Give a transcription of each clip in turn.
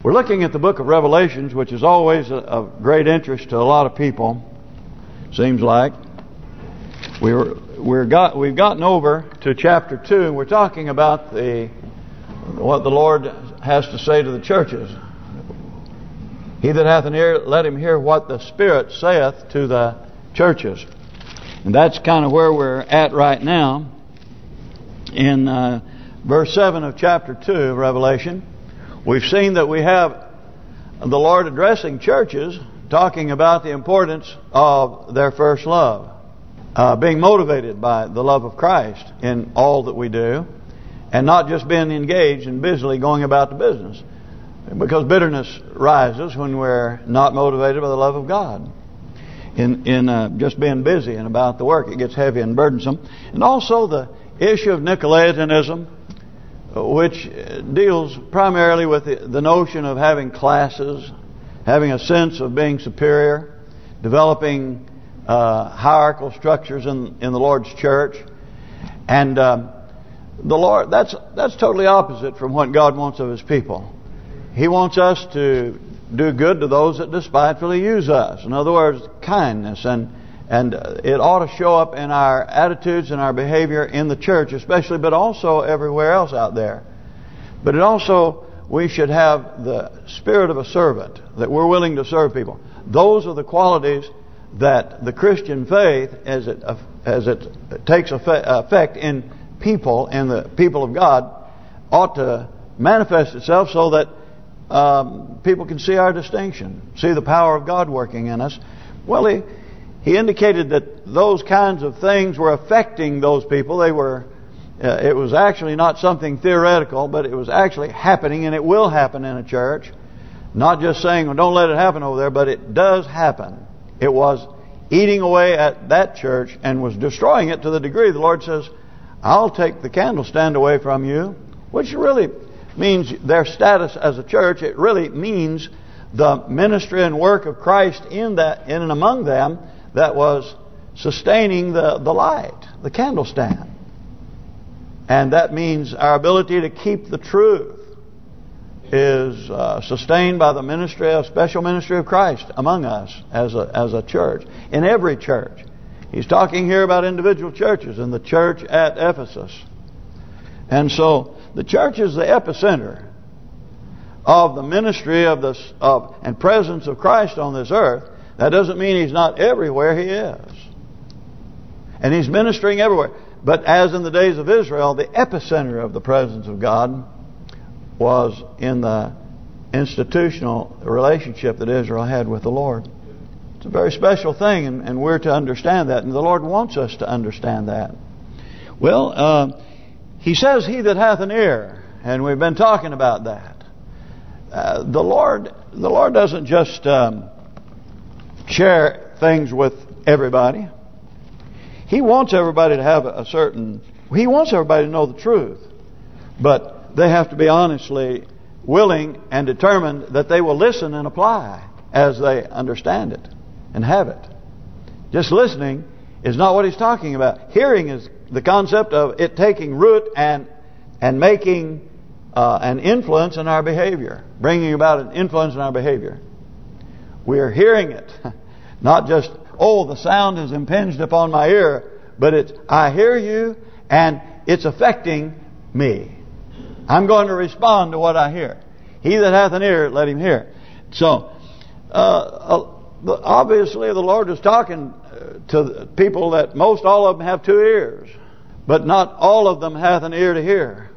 We're looking at the book of Revelations, which is always of great interest to a lot of people. Seems like we've gotten over to chapter 2, and we're talking about what the Lord has to say to the churches. He that hath an ear, let him hear what the Spirit saith to the churches. And that's kind of where we're at right now. In verse 7 of chapter 2 of Revelation, we've seen that we have the Lord addressing churches, talking about the importance of their first love. Being motivated by the love of Christ in all that we do. And not just being engaged and busily going about the business. Because bitterness rises when we're not motivated by the love of God. In just being busy and about the work, it gets heavy and burdensome. And also the issue of Nicolaitanism, which deals primarily with the notion of having classes, having a sense of being superior, developing hierarchical structures in the Lord's church. And the Lord, that's totally opposite from what God wants of His people. He wants us to do good to those that despitefully use us. In other words, kindness, and it ought to show up in our attitudes and our behavior in the church especially, but also everywhere else out there. But it also, we should have the spirit of a servant, that we're willing to serve people. Those are the qualities that the Christian faith, as it takes effect in people, in the people of God, ought to manifest itself so that people can see our distinction, see the power of God working in us. Well, he indicated that those kinds of things were affecting those people. They were. It was actually not something theoretical, but it was actually happening, and it will happen in a church. Not just saying, well, don't let it happen over there, but it does happen. It was eating away at that church and was destroying it to the degree the Lord says, I'll take the candlestand away from you, which really means their status as a church. It really means the ministry and work of Christ in and among them that was sustaining the light, the candlestand. And that means our ability to keep the truth is sustained by the ministry, a special ministry of Christ among us as a church, in every church. He's talking here about individual churches and the church at Ephesus. And so the church is the epicenter of the ministry and presence of Christ on this earth. That doesn't mean He's not everywhere. He is. And He's ministering everywhere. But as in the days of Israel, the epicenter of the presence of God was in the institutional relationship that Israel had with the Lord. It's a very special thing, and we're to understand that. And the Lord wants us to understand that. Well, He says, he that hath an ear. And we've been talking about that. The Lord doesn't just share things with everybody. He wants everybody to have He wants everybody to know the truth. But they have to be honestly willing and determined that they will listen and apply as they understand it and have it. Just listening is not what He's talking about. Hearing is the concept of it taking root and making an influence in our behavior, bringing about an influence in our behavior. We are hearing it, not just, oh, the sound is impinged upon my ear, but it's, I hear you and it's affecting me. I'm going to respond to what I hear. He that hath an ear, let him hear. So, obviously the Lord is talking to people that most all of them have 2 ears, but not all of them hath an ear to hear.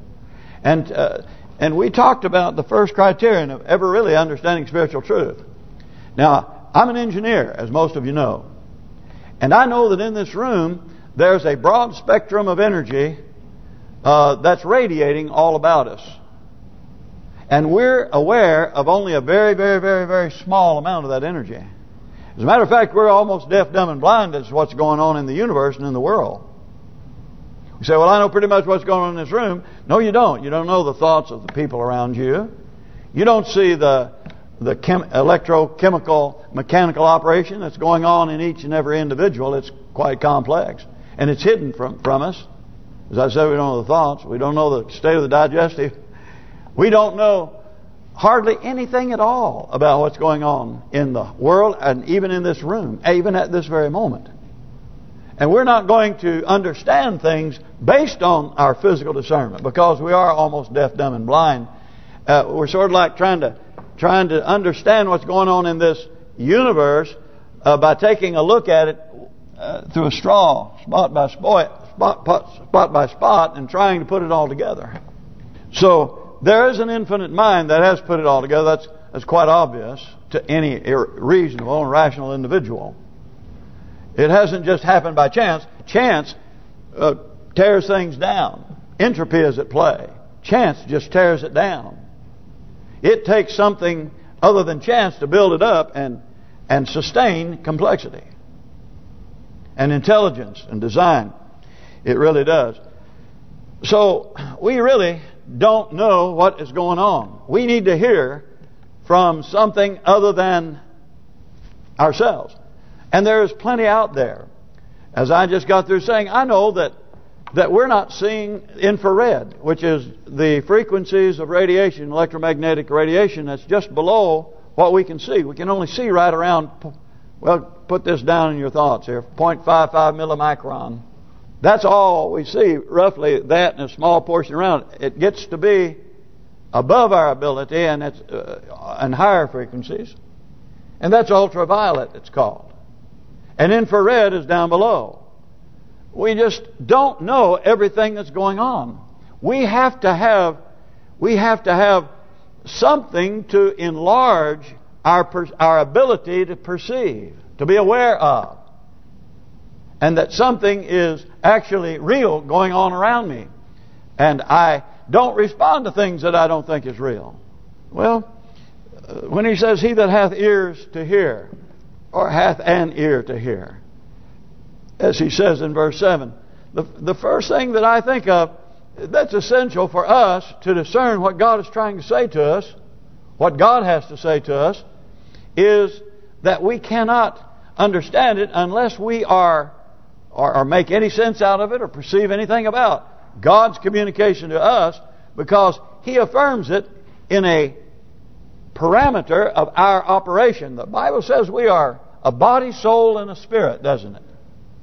And we talked about the first criterion of ever really understanding spiritual truth. Now, I'm an engineer, as most of you know. And I know that in this room, there's a broad spectrum of energy that's radiating all about us. And we're aware of only a very, very, very, very small amount of that energy. As a matter of fact, we're almost deaf, dumb, and blind as to what's going on in the universe and in the world. You say, well, I know pretty much what's going on in this room. No, you don't. You don't know the thoughts of the people around you. You don't see the electrochemical, mechanical operation that's going on in each and every individual. It's quite complex. And it's hidden from us. As I said, we don't know the thoughts. We don't know the state of the digestive. We don't know hardly anything at all about what's going on in the world and even in this room, even at this very moment. And we're not going to understand things based on our physical discernment, because we are almost deaf, dumb, and blind. We're sort of like trying to understand what's going on in this universe by taking a look at it through a straw, spot by spot, and trying to put it all together. So there is an infinite mind that has put it all together. That's quite obvious to any reasonable and rational individual. It hasn't just happened by chance. Chance tears things down. Entropy is at play. Chance just tears it down. It takes something other than chance to build it up and sustain complexity and intelligence and design. It really does. So we really don't know what is going on. We need to hear from something other than ourselves. And there is plenty out there. As I just got through saying, I know that we're not seeing infrared, which is the frequencies of radiation, electromagnetic radiation, that's just below what we can see. We can only see right around, well, put this down in your thoughts here, 0.55 millimicron. That's all we see, roughly that and a small portion around it. It gets to be above our ability, and it's and higher frequencies. And that's ultraviolet, it's called. And infrared is down below. We just don't know everything that's going on. We have to have something to enlarge our ability to perceive, to be aware of, and that something is actually real going on around me, and I don't respond to things that I don't think is real. Well, when he says, "He that hath ears to hear," or hath an ear to hear, as he says in verse 7, the first thing that I think of that's essential for us to discern what God is trying to say to us, what God has to say to us, is that we cannot understand it unless we are or make any sense out of it or perceive anything about God's communication to us, because He affirms it in a parameter of our operation. The Bible says we are a body, soul, and a spirit, doesn't it?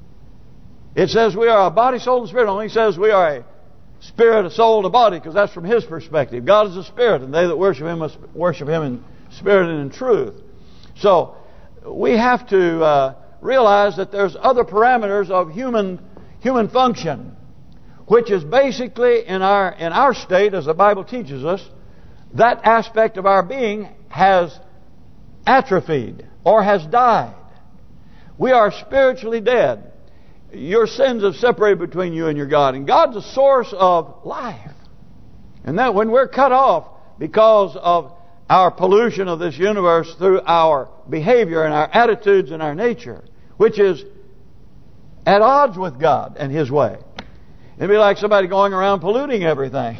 It says we are a body, soul, and spirit. It only says we are a spirit, a soul, and a body, because that's from His perspective. God is a spirit, and they that worship Him must worship Him in spirit and in truth. So we have to realize that there's other parameters of human function, which is basically in our state, as the Bible teaches us, that aspect of our being has atrophied or has died. We are spiritually dead. Your sins have separated between you and your God, and God's a source of life. And that when we're cut off because of our pollution of this universe through our behavior and our attitudes and our nature, which is at odds with God and His way, it'd be like somebody going around polluting everything.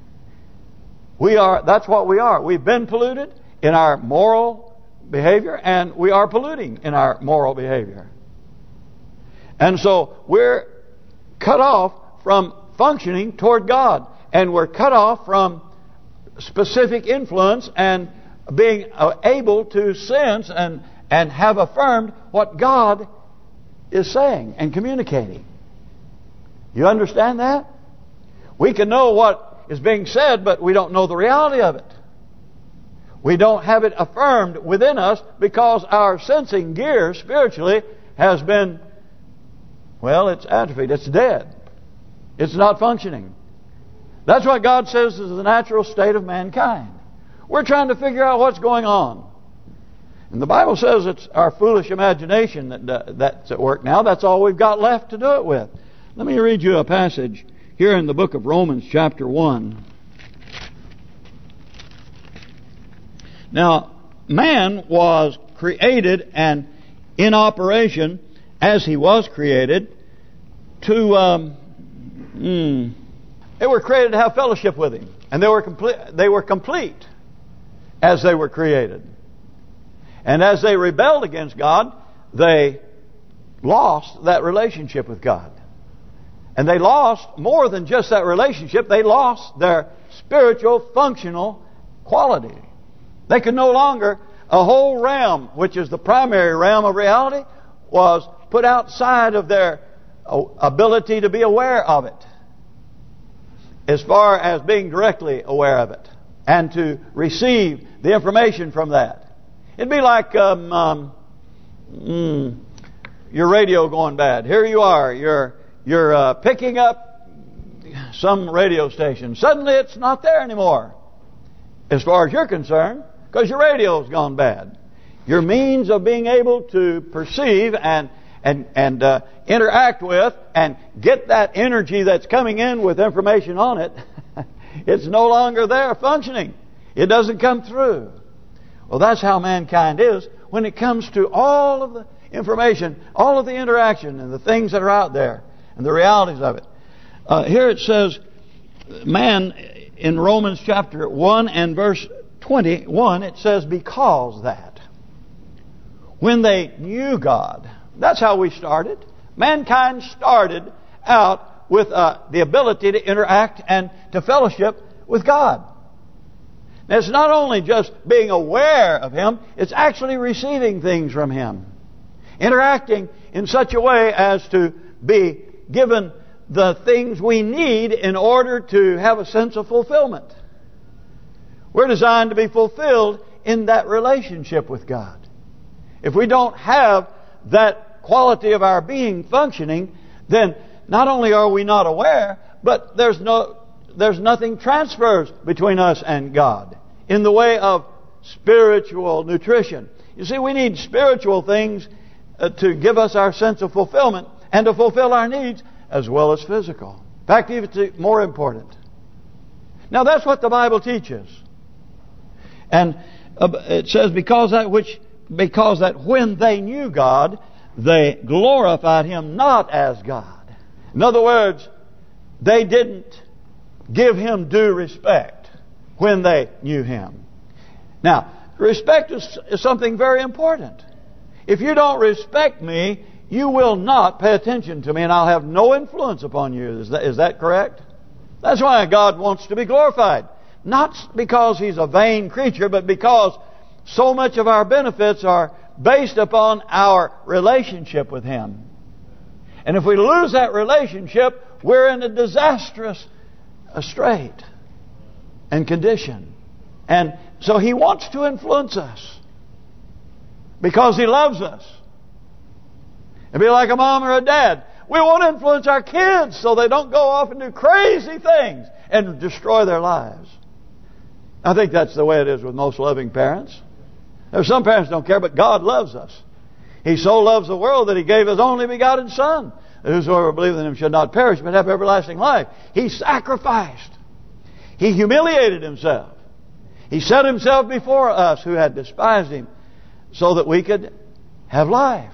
That's what we are. We've been polluted in our moral behavior, and we are polluting in our moral behavior. And so we're cut off from functioning toward God, and we're cut off from specific influence and being able to sense and have affirmed what God is saying and communicating. You understand that? We can know what is being said, but we don't know the reality of it. We don't have it affirmed within us because our sensing gear spiritually has been, well, it's atrophied, it's dead. It's not functioning. That's what God says is the natural state of mankind. We're trying to figure out what's going on. And the Bible says it's our foolish imagination that's at work now. That's all we've got left to do it with. Let me read you a passage here in the book of Romans chapter 1. Now, man was created and in operation as he was created to... They were created to have fellowship with Him. And they were complete as they were created. And as they rebelled against God, they lost that relationship with God. And they lost more than just that relationship. They lost their spiritual functional quality. They could no longer, a whole realm, which is the primary realm of reality, was put outside of their ability to be aware of it, as far as being directly aware of it and to receive the information from that. It'd be like your radio going bad. Here you are, you're picking up some radio station. Suddenly it's not there anymore, as far as you're concerned, because your radio's gone bad. Your means of being able to perceive and interact with and get that energy that's coming in with information on it, it's no longer there functioning. It doesn't come through. Well, that's how mankind is when it comes to all of the information, all of the interaction and the things that are out there and the realities of it. Here it says, man, in Romans chapter 1 and verse 21, it says, because that. When they knew God. That's how we started. Mankind started out with the ability to interact and to fellowship with God. Now, it's not only just being aware of Him, it's actually receiving things from Him. Interacting in such a way as to be given the things we need in order to have a sense of fulfillment. We're designed to be fulfilled in that relationship with God. If we don't have that quality of our being functioning, then not only are we not aware, but there's nothing transfers between us and God in the way of spiritual nutrition. You see, we need spiritual things to give us our sense of fulfillment and to fulfill our needs, as well as physical. In fact, even more important. Now, that's what the Bible teaches. And it says, because that when they knew God, they glorified Him not as God. In other words, they didn't give Him due respect when they knew Him. Now, respect is something very important. If you don't respect me, you will not pay attention to me, and I'll have no influence upon you. Is that correct? That's why God wants to be glorified. Not because He's a vain creature, but because so much of our benefits are based upon our relationship with Him. And if we lose that relationship, we're in a disastrous strait and condition. And so He wants to influence us because He loves us. It'd be like a mom or a dad. We want to influence our kids so they don't go off and do crazy things and destroy their lives. I think that's the way it is with most loving parents. There's some parents don't care, but God loves us. He so loves the world that He gave His only begotten Son. Whosoever believeth in Him should not perish, but have everlasting life. He sacrificed. He humiliated Himself. He set Himself before us who had despised Him so that we could have life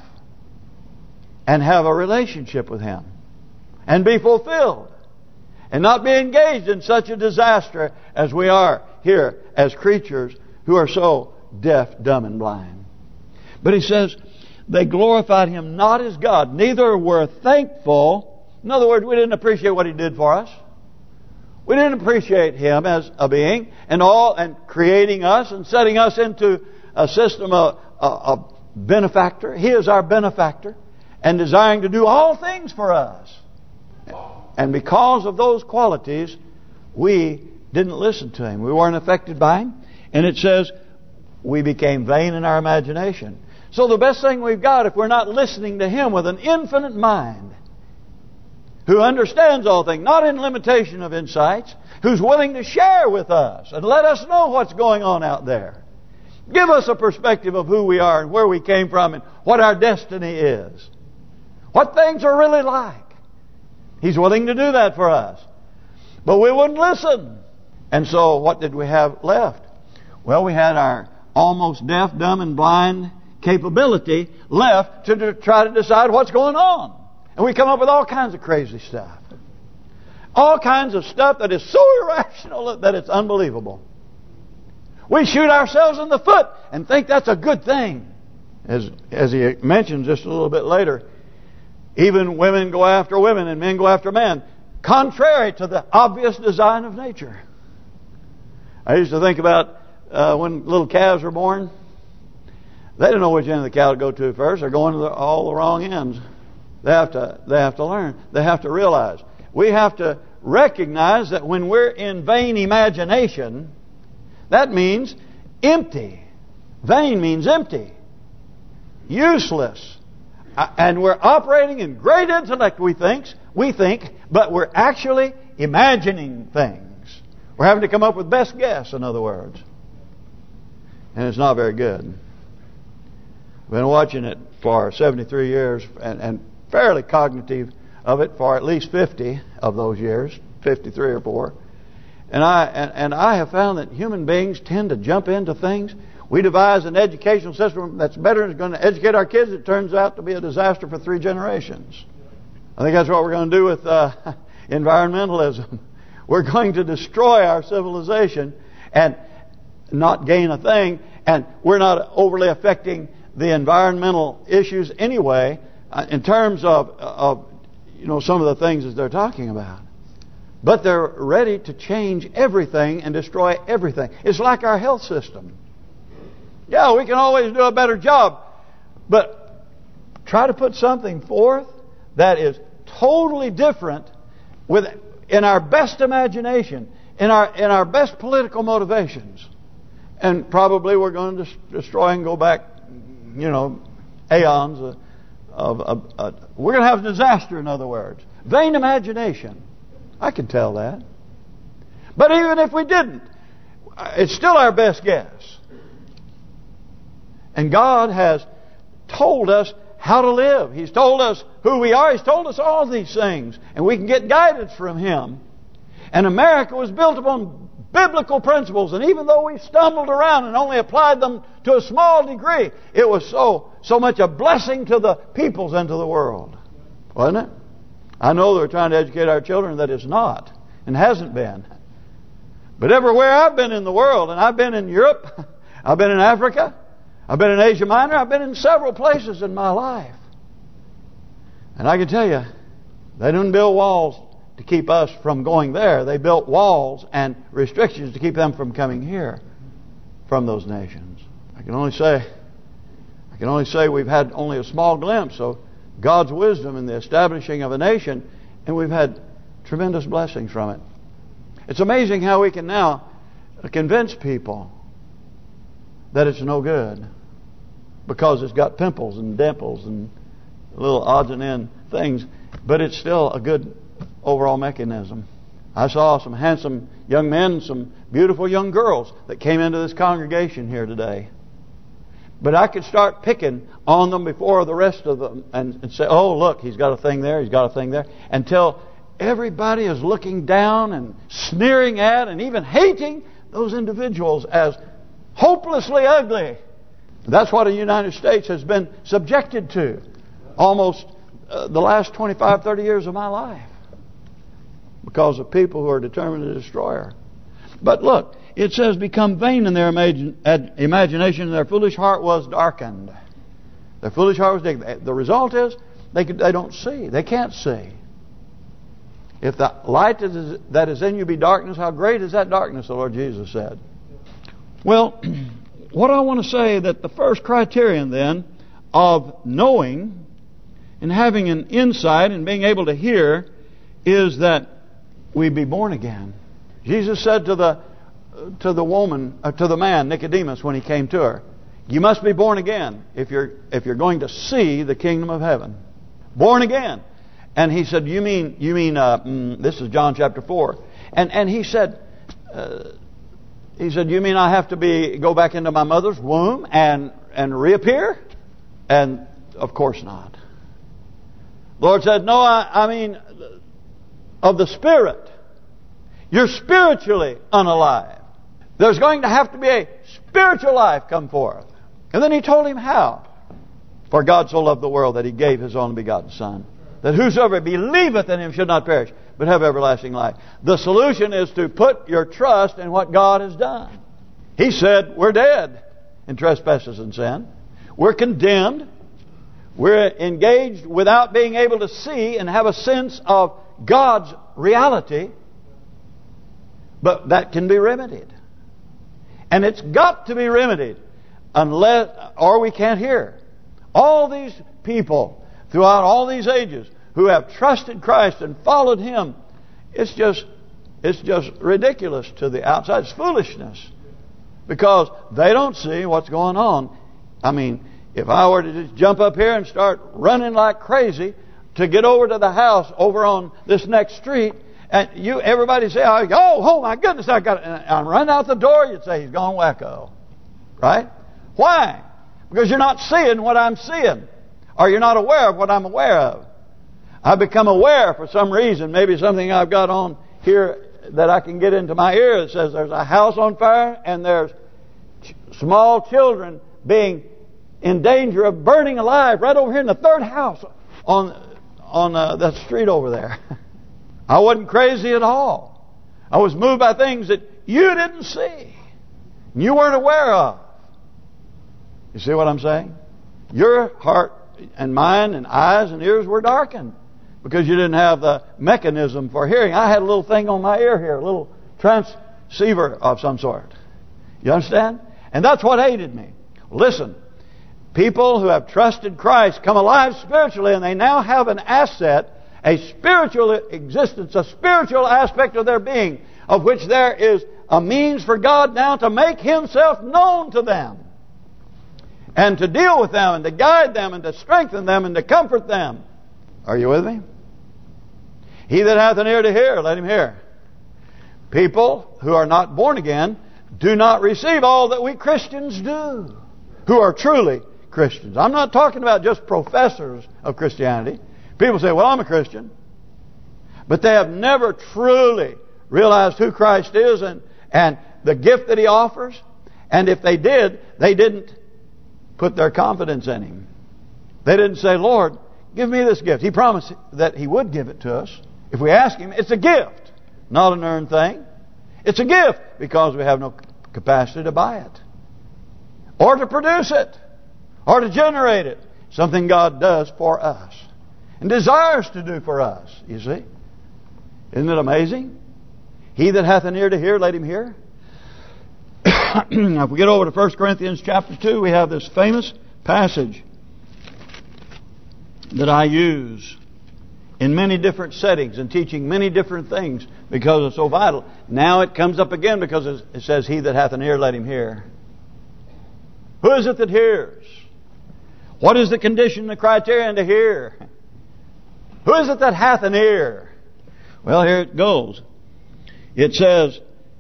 and have a relationship with Him and be fulfilled and not be engaged in such a disaster as we are here as creatures who are so deaf, dumb, and blind. But He says, they glorified Him not as God, neither were thankful. In other words, we didn't appreciate what He did for us. We didn't appreciate Him as a being and creating us and setting us into a system of a benefactor. He is our benefactor and desiring to do all things for us. And because of those qualities, we didn't listen to Him. We weren't affected by Him. And it says, we became vain in our imagination. So the best thing we've got, if we're not listening to Him with an infinite mind, who understands all things, not in limitation of insights, who's willing to share with us and let us know what's going on out there. Give us a perspective of who we are and where we came from and what our destiny is. What things are really like. He's willing to do that for us. But we wouldn't listen. And so what did we have left? Well, we had our almost deaf, dumb, and blind capability left to try to decide what's going on. And we come up with all kinds of crazy stuff. All kinds of stuff that is so irrational that it's unbelievable. We shoot ourselves in the foot and think that's a good thing. As he mentions just a little bit later, even women go after women and men go after men, contrary to the obvious design of nature. I used to think about when little calves were born, they don't know which end of the cow to go to first. They're going to all the wrong ends. They have to learn. They have to realize. We have to recognize that when we're in vain imagination, that means empty. Vain means empty, useless, and we're operating in great intellect. We think, but we're actually imagining things. We're having to come up with best guess, in other words, and it's not very good. I've been watching it for 73 years and fairly cognitive of it for at least 50 of those years, 53 or 4. And I have found that human beings tend to jump into things. We devise an educational system that's better and is going to educate our kids. It turns out to be a disaster for 3 generations. I think that's what we're going to do with environmentalism. We're going to destroy our civilization and not gain a thing. And we're not overly affecting the environmental issues anyway, in terms of some of the things that they're talking about. But they're ready to change everything and destroy everything. It's like our health system. Yeah, we can always do a better job, but try to put something forth that is totally different in our best imagination, in our best political motivations, and probably we're going to destroy and go back, aeons we're going to have a disaster, in other words. Vain imagination. I can tell that. But even if we didn't, it's still our best guess. And God has told us how to live. He's told us who we are. He's told us all these things. And we can get guidance from Him. And America was built upon biblical principles. And even though we stumbled around and only applied them to a small degree, it was so much a blessing to the peoples and to the world. Wasn't it? I know they're trying to educate our children that it's not and hasn't been. But everywhere I've been in the world, and I've been in Europe, I've been in Africa, I've been in Asia Minor, I've been in several places in my life. And I can tell you, they didn't build walls to keep us from going there. They built walls and restrictions to keep them from coming here from those nations. I can only say we've had only a small glimpse of God's wisdom in the establishing of a nation, and we've had tremendous blessings from it. It's amazing how we can now convince people that it's no good because it's got pimples and dimples and little odds and end things, but it's still a good overall mechanism. I saw some handsome young men and some beautiful young girls that came into this congregation here today. But I could start picking on them before the rest of them and say, oh, look, he's got a thing there, he's got a thing there. Until everybody is looking down and sneering at and even hating those individuals as hopelessly ugly. That's what the United States has been subjected to almost the last 25, 30 years of my life. Because of people who are determined to destroy her. But look, it says, become vain in their imagination, and their foolish heart was darkened. Their foolish heart was darkened. The result is, they don't see. They can't see. If the light that is in you be darkness, how great is that darkness, the Lord Jesus said. Well, what I want to say that the first criterion then of knowing and having an insight and being able to hear is that we be born again. Jesus said to the woman, to the man Nicodemus when he came to her, you must be born again if you're going to see the kingdom of heaven. Born again. And he said, you mean this is John chapter 4. And he said, you mean I have to go back into my mother's womb and reappear? And of course not. The Lord said, no, I mean of the Spirit. You're spiritually unalive. There's going to have to be a spiritual life come forth. And then He told him how. For God so loved the world that He gave His only begotten Son, that whosoever believeth in Him should not perish, but have everlasting life. The solution is to put your trust in what God has done. He said, we're dead in trespasses and sin. We're condemned. We're engaged without being able to see and have a sense of God's reality. But that can be remedied. And it's got to be remedied, or we can't hear. All these people throughout all these ages who have trusted Christ and followed Him, it's just ridiculous to the outside. It's foolishness. Because they don't see what's going on. I mean, if I were to just jump up here and start running like crazy to get over to the house over on this next street, and everybody say, oh my goodness, I'm running out the door, you'd say, he's gone wacko. Right? Why? Because you're not seeing what I'm seeing. Or you're not aware of what I'm aware of. I've become aware for some reason, maybe something I've got on here that I can get into my ear that says there's a house on fire and there's small children being in danger of burning alive right over here in the third house on that street over there. I wasn't crazy at all. I was moved by things that you didn't see, you weren't aware of. You see what I'm saying? Your heart and mind and eyes and ears were darkened because you didn't have the mechanism for hearing. I had a little thing on my ear here, a little transceiver of some sort. You understand? And that's what aided me. Listen, people who have trusted Christ come alive spiritually, and they now have an asset, a spiritual existence, a spiritual aspect of their being, of which there is a means for God now to make Himself known to them, and to deal with them, and to guide them, and to strengthen them, and to comfort them. Are you with me? He that hath an ear to hear, let him hear. People who are not born again do not receive all that we Christians do, who are truly Christians. I'm not talking about just professors of Christianity. People say, well, I'm a Christian. But they have never truly realized who Christ is and the gift that He offers. And if they did, they didn't put their confidence in Him. They didn't say, Lord, give me this gift. He promised that He would give it to us. If we ask Him, it's a gift, not an earned thing. It's a gift because we have no capacity to buy it, or to produce it, or to generate it. Something God does for us and desires to do for us, you see. Isn't it amazing? He that hath an ear to hear, let him hear. Now, if we get over to 1 Corinthians chapter 2, we have this famous passage that I use in many different settings and teaching many different things because it's so vital. Now it comes up again because it says, he that hath an ear, let him hear. Who is it that hears? What is the condition, the criterion to hear? Who is it that hath an ear? Well, here it goes. It says,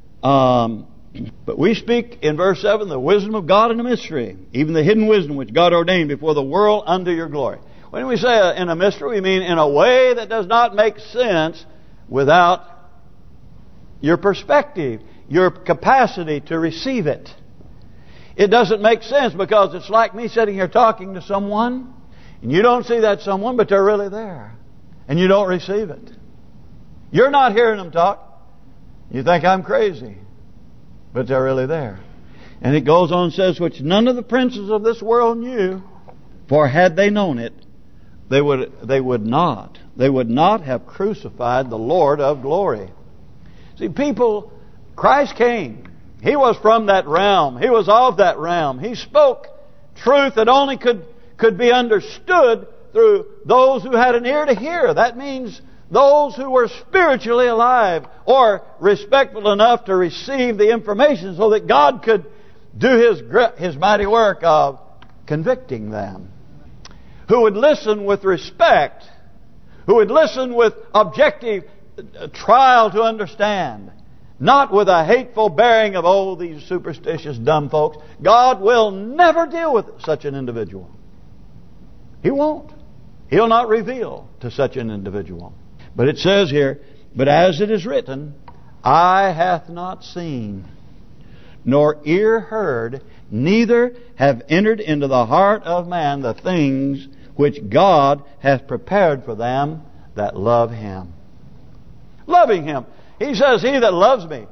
but we speak in verse 7, the wisdom of God in a mystery, even the hidden wisdom which God ordained before the world unto your glory. When we say in a mystery, we mean in a way that does not make sense without your perspective, your capacity to receive it. It doesn't make sense because it's like me sitting here talking to someone, and you don't see that someone, but they're really there. And you don't receive it. You're not hearing them talk. You think I'm crazy. But they're really there. And it goes on and says, which none of the princes of this world knew, for had they known it, they would not have crucified the Lord of glory. See, people, Christ came. He was from that realm. He was of that realm. He spoke truth that only could be understood through those who had an ear to hear. That means those who were spiritually alive or respectful enough to receive the information so that God could do His mighty work of convicting them. Who would listen with respect, who would listen with objective trial to understand, not with a hateful bearing of, these superstitious dumb folks. God will never deal with such an individual. He won't. He'll not reveal to such an individual. But it says here, but as it is written, eye hath not seen, nor ear heard, neither have entered into the heart of man the things which God hath prepared for them that love Him. Loving Him. He says, he that loves me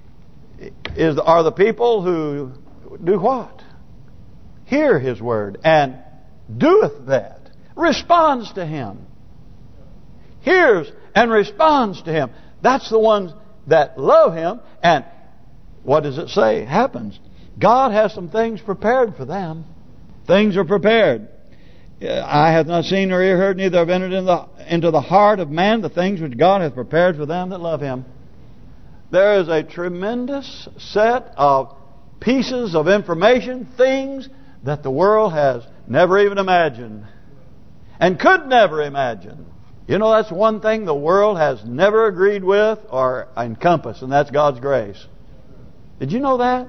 are the people who do what? Hear His word and doeth that. Responds to Him. Hears and responds to Him. That's the ones that love Him. And what does it say happens? God has some things prepared for them. Things are prepared. Eye hath not seen nor ear heard, neither have entered into the heart of man the things which God hath prepared for them that love Him. There is a tremendous set of pieces of information, things that the world has never even imagined and could never imagine. You know, that's one thing the world has never agreed with or encompassed, and that's God's grace. Did you know that?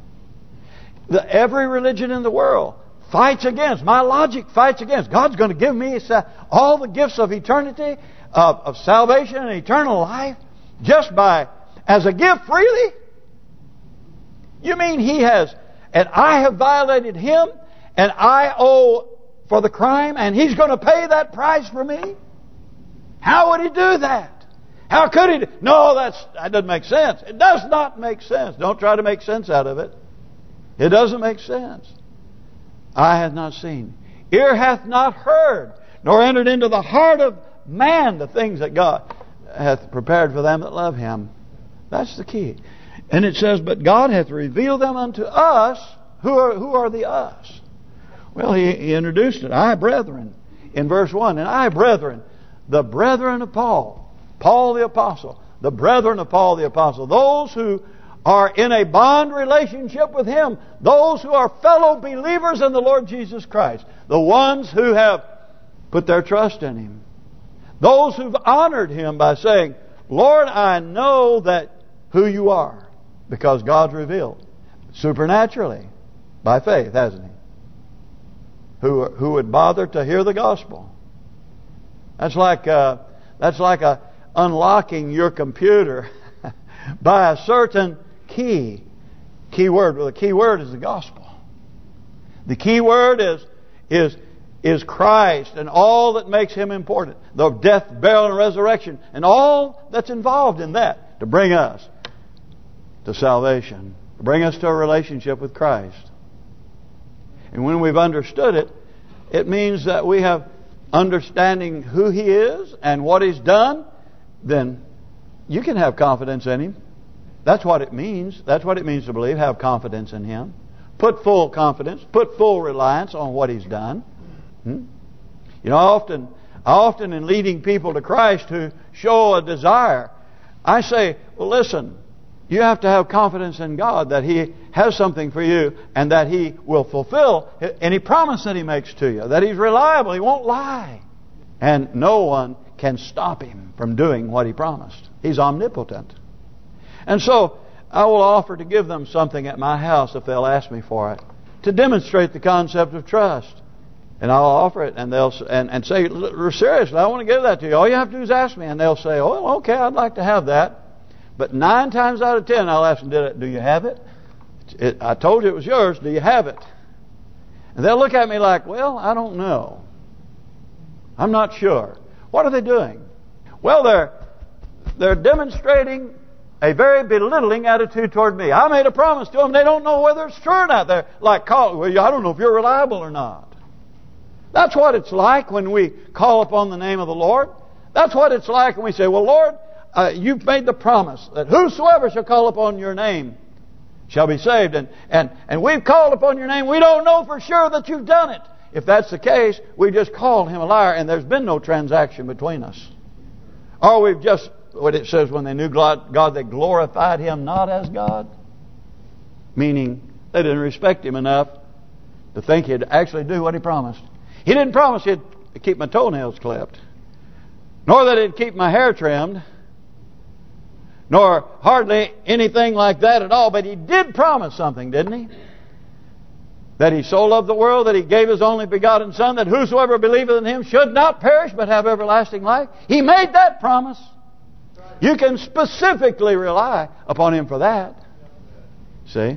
Every religion in the world fights against, my logic fights against, God's going to give me all the gifts of eternity, of salvation and eternal life, just as a gift freely? You mean He has, and I have violated Him, and I owe for the crime, and He's going to pay that price for me? How would He do that? How could He? No, that doesn't make sense. It does not make sense. Don't try to make sense out of it. It doesn't make sense. Eye hath not seen, ear hath not heard, nor entered into the heart of man the things that God hath prepared for them that love Him. That's the key. And it says, but God hath revealed them unto us. Who are the us? Well, he introduced it. I, brethren, in verse 1. And I, brethren, the brethren of Paul the Apostle, the brethren of Paul the Apostle, those who are in a bond relationship with Him, those who are fellow believers in the Lord Jesus Christ, the ones who have put their trust in Him, those who've honored Him by saying, Lord, I know that who You are, because God's revealed supernaturally by faith, hasn't He? Who would bother to hear the gospel? That's like unlocking your computer by a certain keyword. Well, the key word is the gospel. The key word is Christ and all that makes Him important. The death, burial, and resurrection, and all that's involved in that to bring us to salvation, to bring us to a relationship with Christ. And when we've understood it, it means that we have understanding who He is and what He's done. Then you can have confidence in Him. That's what it means. That's what it means to believe. Have confidence in Him. Put full confidence. Put full reliance on what He's done. You know, I often in leading people to Christ who show a desire, I say, well, listen, you have to have confidence in God that He has something for you and that He will fulfill any promise that He makes to you. That He's reliable. He won't lie. And no one can stop Him from doing what He promised. He's omnipotent. And so I will offer to give them something at my house if they'll ask me for it, to demonstrate the concept of trust. And I'll offer it, and they'll and say, seriously, I want to give that to you. All you have to do is ask me. And they'll say, oh, okay, I'd like to have that. But 9 times out of 10, I'll ask them, do you have it? I told you it was yours. Do you have it? And they'll look at me like, well, I don't know. I'm not sure. What are they doing? Well, they're demonstrating a very belittling attitude toward me. I made a promise to them. They don't know whether it's true or not. They're like, well, I don't know if you're reliable or not. That's what it's like when we call upon the name of the Lord. That's what it's like when we say, well, Lord, you've made the promise that whosoever shall call upon your name shall be saved. And we've called upon your name. We don't know for sure that you've done it. If that's the case, we just called Him a liar and there's been no transaction between us. Or we've just, what it says, when they knew God, they glorified Him not as God. Meaning they didn't respect Him enough to think He'd actually do what He promised. He didn't promise He'd keep my toenails clipped, nor that He'd keep my hair trimmed, nor hardly anything like that at all. But He did promise something, didn't He? That He so loved the world that He gave His only begotten Son, that whosoever believeth in Him should not perish but have everlasting life. He made that promise. You can specifically rely upon Him for that. See?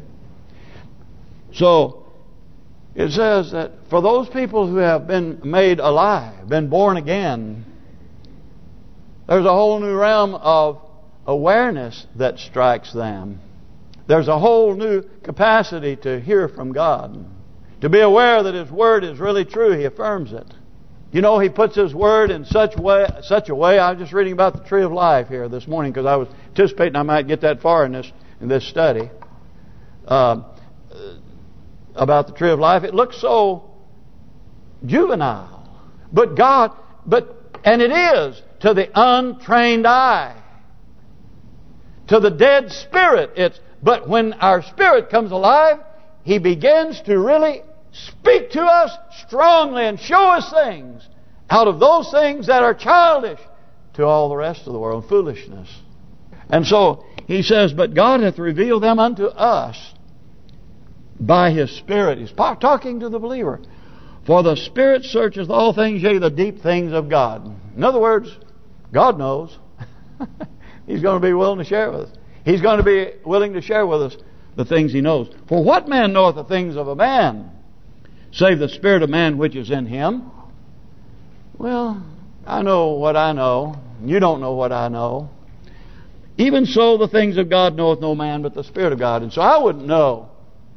So it says that for those people who have been made alive, been born again, there's a whole new realm of awareness that strikes them. There's a whole new capacity to hear from God. To be aware that His Word is really true. He affirms it. You know, He puts His Word in such a way. I was just reading about the tree of life here this morning because I was anticipating I might get that far in this study. about the tree of life, it looks so juvenile. But and it is to the untrained eye, to the dead spirit. But when our spirit comes alive, He begins to really speak to us strongly and show us things out of those things that are childish to all the rest of the world, foolishness. And so He says, but God hath revealed them unto us by His Spirit. He's talking to the believer. For the Spirit searcheth all things, yea, the deep things of God. In other words, God knows. He's going to be willing to share with us. He's going to be willing to share with us the things He knows. For what man knoweth the things of a man, save the spirit of man which is in him? Well, I know what I know. You don't know what I know. Even so, the things of God knoweth no man but the Spirit of God. And so I wouldn't know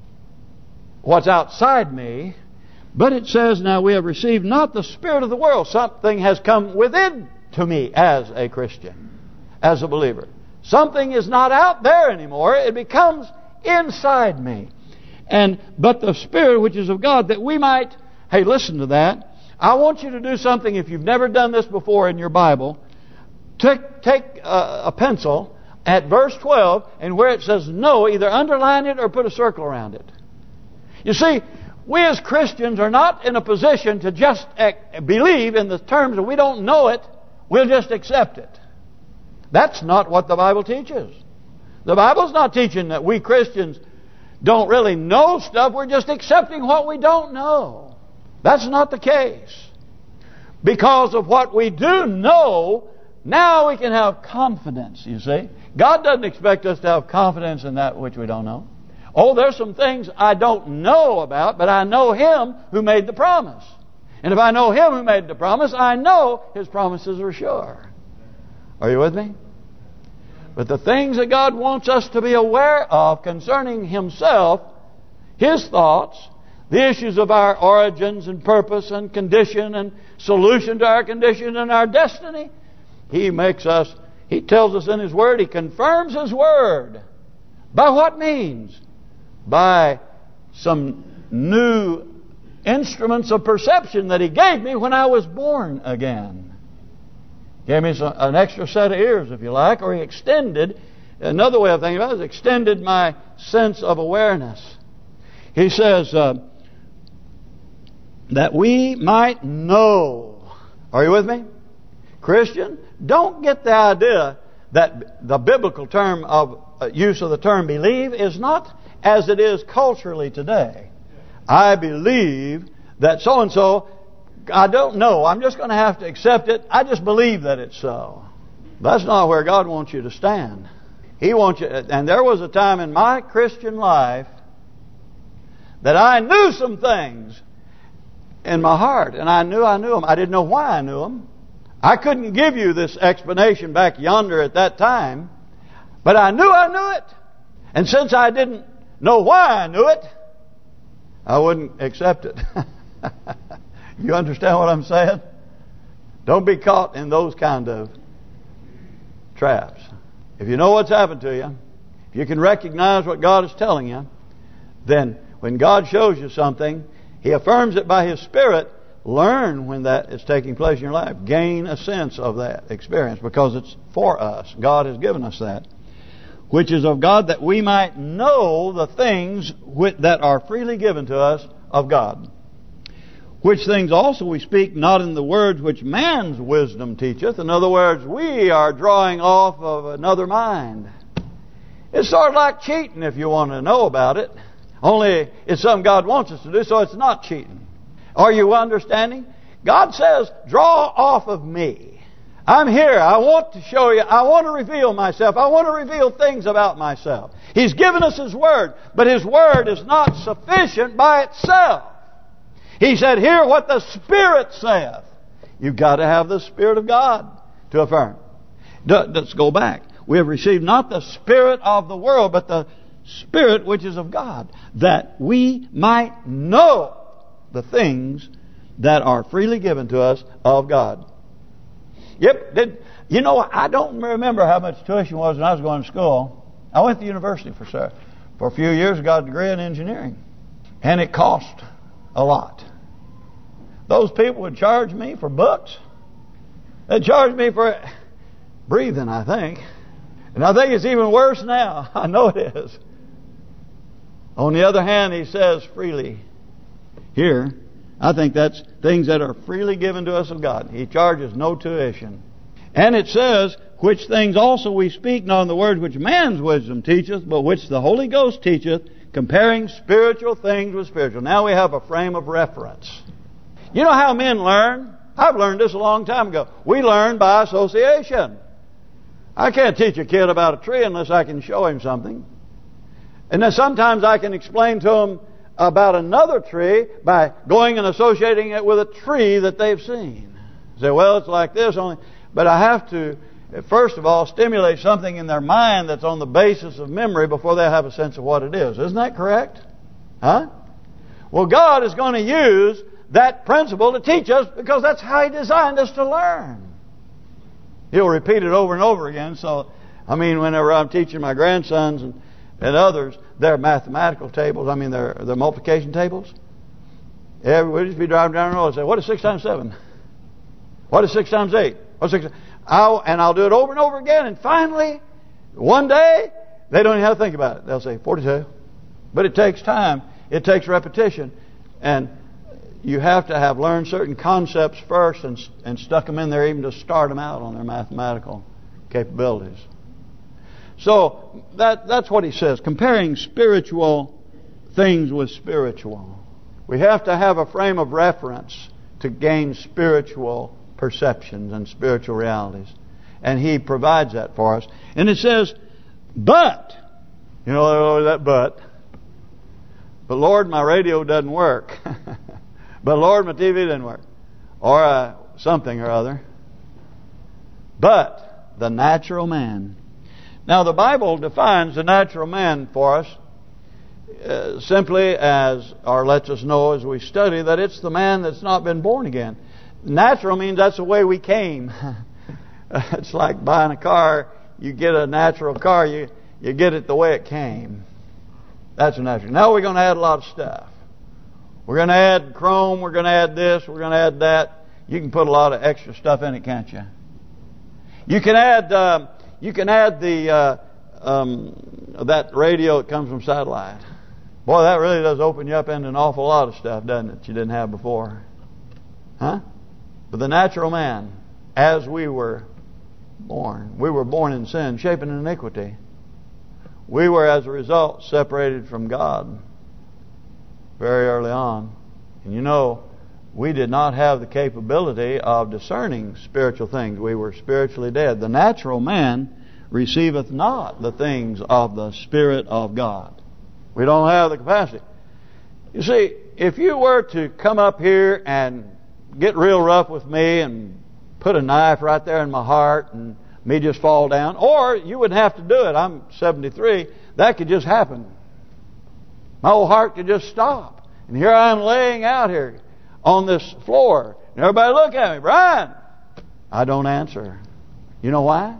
what's outside me. But it says, now we have received not the spirit of the world. Something has come within to me as a Christian, as a believer. Something is not out there anymore. It becomes inside me. But the Spirit which is of God, that we might... Hey, listen to that. I want you to do something, if you've never done this before in your Bible. Take a pencil at verse 12, and where it says no, either underline it or put a circle around it. You see, we as Christians are not in a position to just believe in the terms that we don't know it, we'll just accept it. That's not what the Bible teaches. The Bible's not teaching that we Christians don't really know stuff, we're just accepting what we don't know. That's not the case. Because of what we do know, now we can have confidence, you see. God doesn't expect us to have confidence in that which we don't know. Oh, there's some things I don't know about, but I know Him who made the promise. And if I know Him who made the promise, I know His promises are sure. Are you with me? But the things that God wants us to be aware of concerning Himself, His thoughts, the issues of our origins and purpose and condition and solution to our condition and our destiny, He tells us in His Word, He confirms His Word. By what means? By some new instruments of perception that He gave me when I was born again. Gave me an extra set of ears, if you like, or He extended, another way of thinking about it is extended my sense of awareness. He says that we might know. Are you with me? Christian, don't get the idea that the biblical term of use of the term believe is not as it is culturally today. I believe that so-and-so, I don't know, I'm just going to have to accept it. I just believe that it's so. That's not where God wants you to stand. He wants you, and there was a time in my Christian life that I knew some things in my heart, and I knew them. I didn't know why I knew them. I couldn't give you this explanation back yonder at that time, but I knew it. And since I didn't know why I knew it, I wouldn't accept it. You understand what I'm saying? Don't be caught in those kind of traps. If you know what's happened to you, if you can recognize what God is telling you, then when God shows you something, He affirms it by His Spirit. Learn when that is taking place in your life. Gain a sense of that experience because it's for us. God has given us that. Which is of God, that we might know the things that are freely given to us of God. Which things also we speak not in the words which man's wisdom teacheth. In other words, we are drawing off of another mind. It's sort of like cheating if you want to know about it. Only it's something God wants us to do, so it's not cheating. Are you understanding? God says, draw off of me. I'm here. I want to show you. I want to reveal myself. I want to reveal things about myself. He's given us His Word, but His Word is not sufficient by itself. He said, hear what the Spirit saith. You've got to have the Spirit of God to affirm. Let's go back. We have received not the spirit of the world, but the Spirit which is of God, that we might know the things that are freely given to us of God. Yep. I don't remember how much tuition was when I was going to school. I went to university For a few years, I got a degree in engineering. And it cost a lot. Those people would charge me for books. They'd charge me for breathing, I think. And I think it's even worse now. I know it is. On the other hand, he says freely. Here, I think that's things that are freely given to us of God. He charges no tuition. And it says, which things also we speak, not in the words which man's wisdom teacheth, but which the Holy Ghost teacheth, comparing spiritual things with spiritual. Now we have a frame of reference. You know how men learn? I've learned this a long time ago. We learn by association. I can't teach a kid about a tree unless I can show him something. And then sometimes I can explain to him about another tree by going and associating it with a tree that they've seen. Say, well, it's like this only. But I have to, first of all, stimulate something in their mind that's on the basis of memory before they have a sense of what it is. Isn't that correct? Huh? Well, God is going to use that principle to teach us because that's how He designed us to learn. He'll repeat it over and over again. So, I mean, whenever I'm teaching my grandsons and others, their mathematical tables, I mean, their multiplication tables. We'll just be driving down the road and say, what is 6 times 7? What is 6 times 8? What's 6? I'll do it over and over again. And finally, one day, they don't even have to think about it. They'll say 42. But it takes time. It takes repetition. And you have to have learned certain concepts first and stuck them in there even to start them out on their mathematical capabilities. So that's what he says, comparing spiritual things with spiritual. We have to have a frame of reference to gain spiritual perceptions and spiritual realities. And he provides that for us. And it says, but, you know, that but Lord, my radio doesn't work. But Lord, my TV didn't work. Or something or other. But the natural man. Now the Bible defines the natural man for us simply as, or lets us know as we study, that it's the man that's not been born again. Natural means that's the way we came. It's like buying a car. You get a natural car, you get it the way it came. That's a natural. Now we're going to add a lot of stuff. We're going to add chrome, we're going to add this, we're going to add that. You can put a lot of extra stuff in it, can't you? You can add the that radio that comes from satellite. Boy, that really does open you up into an awful lot of stuff, doesn't it, that you didn't have before. Huh? But the natural man, as we were born in sin, shaping in iniquity. We were, as a result, separated from God very early on. And you know, we did not have the capability of discerning spiritual things. We were spiritually dead. The natural man receiveth not the things of the Spirit of God. We don't have the capacity. You see, if you were to come up here and get real rough with me and put a knife right there in my heart and me just fall down, or you wouldn't have to do it. I'm 73. That could just happen. My whole heart could just stop. And here I am laying out here on this floor. And everybody look at me. Brian! I don't answer. You know why?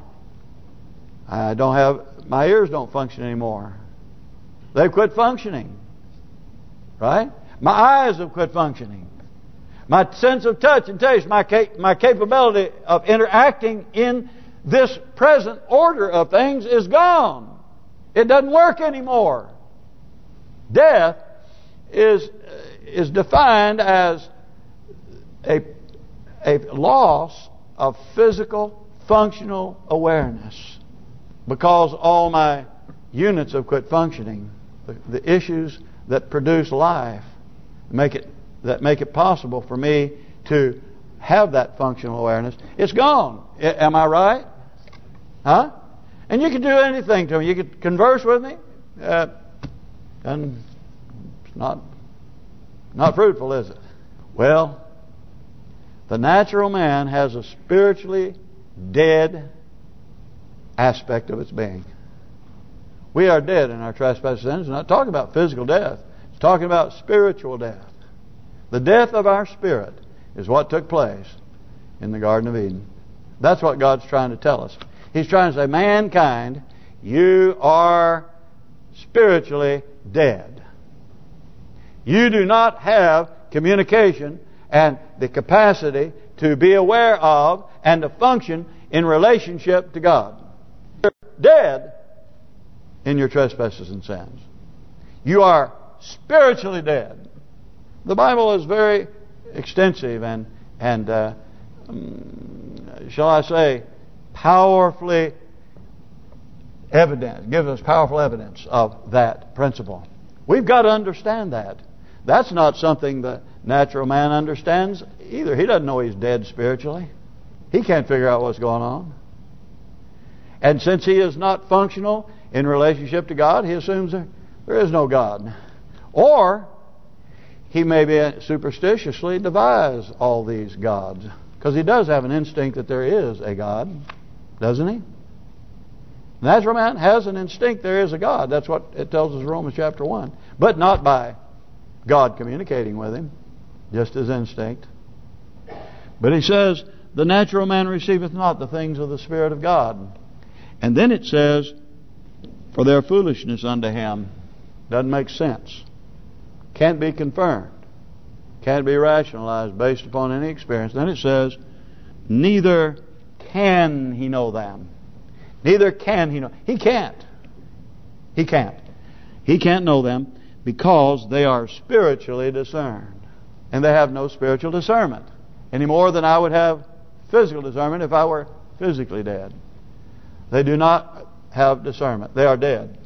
I don't have... My ears don't function anymore. They've quit functioning. Right? My eyes have quit functioning. My sense of touch and taste, my capability of interacting in this present order of things is gone. It doesn't work anymore. Death is defined as a loss of physical functional awareness, because all my units have quit functioning. The issues that produce life make it possible for me to have that functional awareness. It's gone. Am I right? Huh? And you can do anything to me. You can converse with me. And it's not fruitful, is it? Well, the natural man has a spiritually dead aspect of its being. We are dead in our trespasses and sins. It's not talking about physical death. It's talking about spiritual death. The death of our spirit is what took place in the Garden of Eden. That's what God's trying to tell us. He's trying to say, mankind, you are spiritually dead. You do not have communication and the capacity to be aware of and to function in relationship to God. You're dead in your trespasses and sins. You are spiritually dead. The Bible is very extensive and shall I say, powerfully evident, gives us powerful evidence of that principle. We've got to understand that. That's not something the natural man understands either. He doesn't know he's dead spiritually. He can't figure out what's going on. And since he is not functional in relationship to God, he assumes there is no God. Or he maybe superstitiously devise all these gods. Because he does have an instinct that there is a God, doesn't he? The natural man has an instinct there is a God. That's what it tells us in Romans chapter 1. But not by God communicating with him, just his instinct. But he says, the natural man receiveth not the things of the Spirit of God. And then it says, for their foolishness unto him. Doesn't make sense. Can't be confirmed. Can't be rationalized based upon any experience. Then it says, neither can he know them. Neither can he know. He can't. He can't. He can't know them because they are spiritually discerned. And they have no spiritual discernment. Any more than I would have physical discernment if I were physically dead. They do not have discernment. They are dead.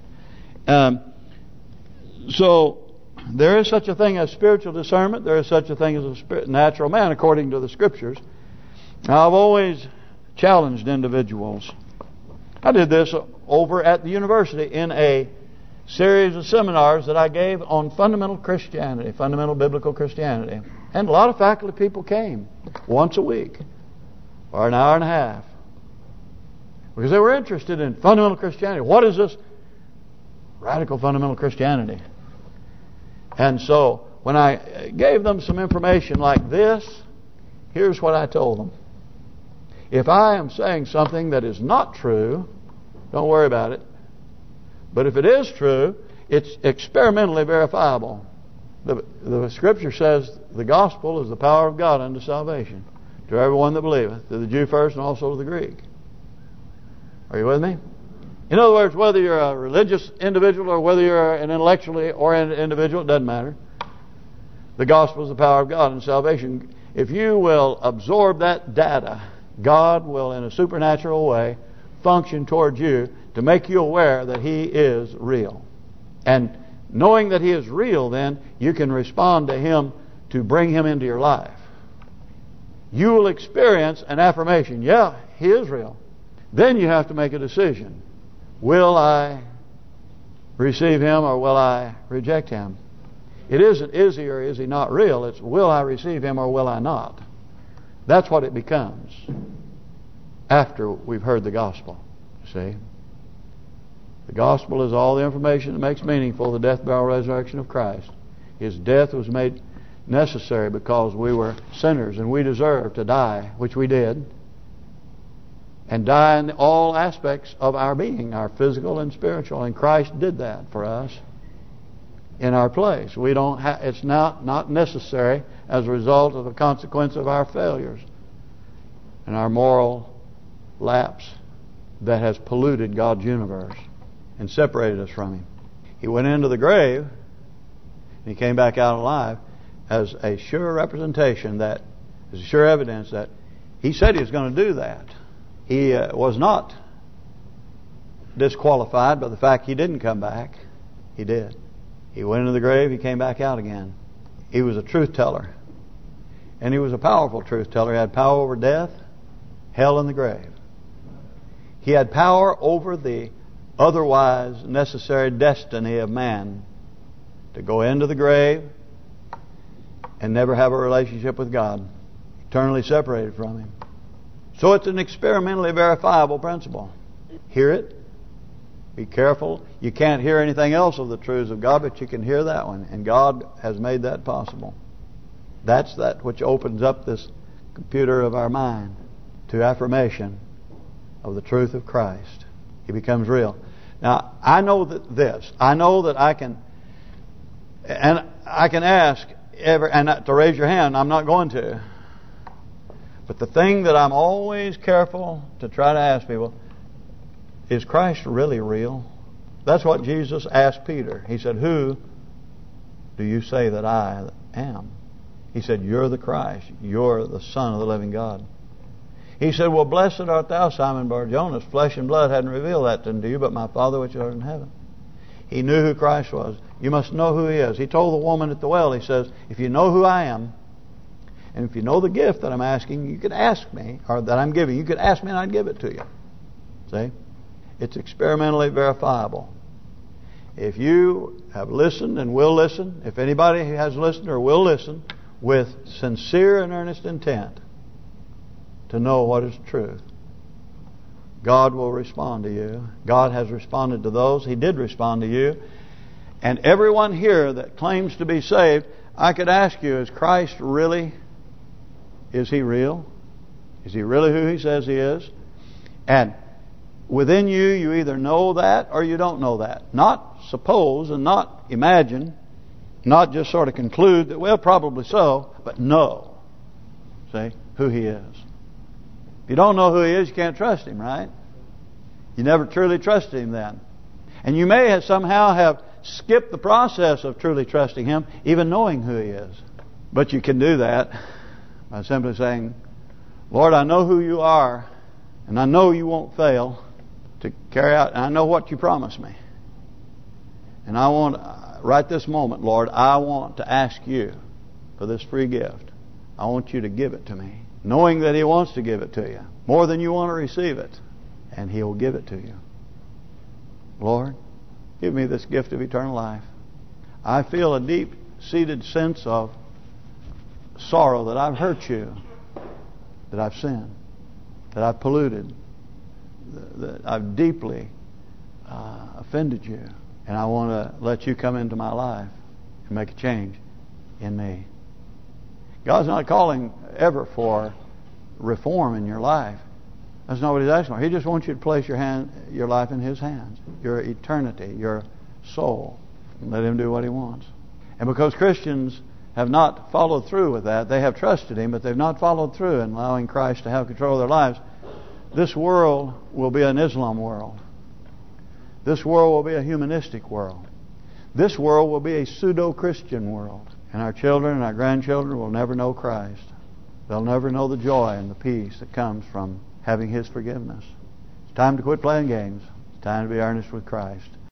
So there is such a thing as spiritual discernment. There is such a thing as a natural man according to the Scriptures. Now, I've always challenged individuals. I did this over at the university in a series of seminars that I gave on fundamental Christianity, fundamental biblical Christianity. And a lot of faculty people came once a week or an hour and a half because they were interested in fundamental Christianity. What is this radical fundamental Christianity? And so when I gave them some information like this, here's what I told them. If I am saying something that is not true, don't worry about it. But if it is true, it's experimentally verifiable. The Scripture says the gospel is the power of God unto salvation to everyone that believeth, to the Jew first and also to the Greek. Are you with me? In other words, whether you're a religious individual or whether you're an intellectually oriented individual, it doesn't matter. The gospel is the power of God unto salvation. If you will absorb that data, God will, in a supernatural way, function towards you to make you aware that He is real. And knowing that He is real, then, you can respond to Him to bring Him into your life. You will experience an affirmation, yeah, He is real. Then you have to make a decision. Will I receive Him or will I reject Him? It isn't is He or is He not real. It's will I receive Him or will I not? That's what it becomes after we've heard the gospel. See? The gospel is all the information that makes meaningful the death, burial, resurrection of Christ. His death was made necessary because we were sinners and we deserved to die, which we did. And die in all aspects of our being, our physical and spiritual. And Christ did that for us in our place. We don't have. It's not necessary as a result of the consequence of our failures and our moral lapse that has polluted God's universe and separated us from Him. He went into the grave and He came back out alive as a sure representation, that is a sure evidence that He said He was going to do that. He was not disqualified by the fact He didn't come back. He did. He went into the grave, He came back out again. He was a truth teller. And He was a powerful truth teller. He had power over death, hell, and the grave. He had power over the otherwise necessary destiny of man to go into the grave and never have a relationship with God, eternally separated from Him. So it's an experimentally verifiable principle. Hear it. Be careful. You can't hear anything else of the truths of God, but you can hear that one. And God has made that possible. That's that which opens up this computer of our mind to affirmation of the truth of Christ. He becomes real. Now, I know I know that I can, and I can ask and to raise your hand. I'm not going to. But the thing that I'm always careful to try to ask people, is Christ really real? That's what Jesus asked Peter. He said, who do you say that I am? He said, you're the Christ. You're the Son of the living God. He said, well, blessed art thou, Simon Bar-Jonas. Flesh and blood hadn't revealed that unto you, but my Father which art in heaven. He knew who Christ was. You must know who He is. He told the woman at the well, He says, if you know who I am, and if you know the gift that I'm asking, you can ask me, or that I'm giving, you could ask me and I'd give it to you. See? It's experimentally verifiable. If you have listened and will listen, if anybody has listened or will listen with sincere and earnest intent to know what is truth, God will respond to you. God has responded to those. He did respond to you. And everyone here that claims to be saved, I could ask you, is Christ really, is He real? Is He really who He says He is? And within you, you either know that or you don't know that. Not suppose and not imagine, not just sort of conclude that, well, probably so, but know, see, who He is. If you don't know who He is, you can't trust Him, right? You never truly trusted Him then. And you may have somehow have skipped the process of truly trusting Him, even knowing who He is. But you can do that by simply saying, Lord, I know who You are, and I know You won't fail to carry out, and I know what You promised me. And I want, right this moment, Lord, I want to ask You for this free gift. I want You to give it to me, knowing that He wants to give it to you, more than you want to receive it, and He'll give it to you. Lord, give me this gift of eternal life. I feel a deep-seated sense of sorrow that I've hurt You, that I've sinned, that I've polluted, that I've deeply offended You. And I want to let You come into my life and make a change in me. God's not calling ever for reform in your life. That's not what He's asking for. He just wants you to place your life in His hands, your eternity, your soul, and let Him do what He wants. And because Christians have not followed through with that, they have trusted Him, but they've not followed through in allowing Christ to have control of their lives, this world will be an Islam world. This world will be a humanistic world. This world will be a pseudo-Christian world. And our children and our grandchildren will never know Christ. They'll never know the joy and the peace that comes from having His forgiveness. It's time to quit playing games. It's time to be earnest with Christ.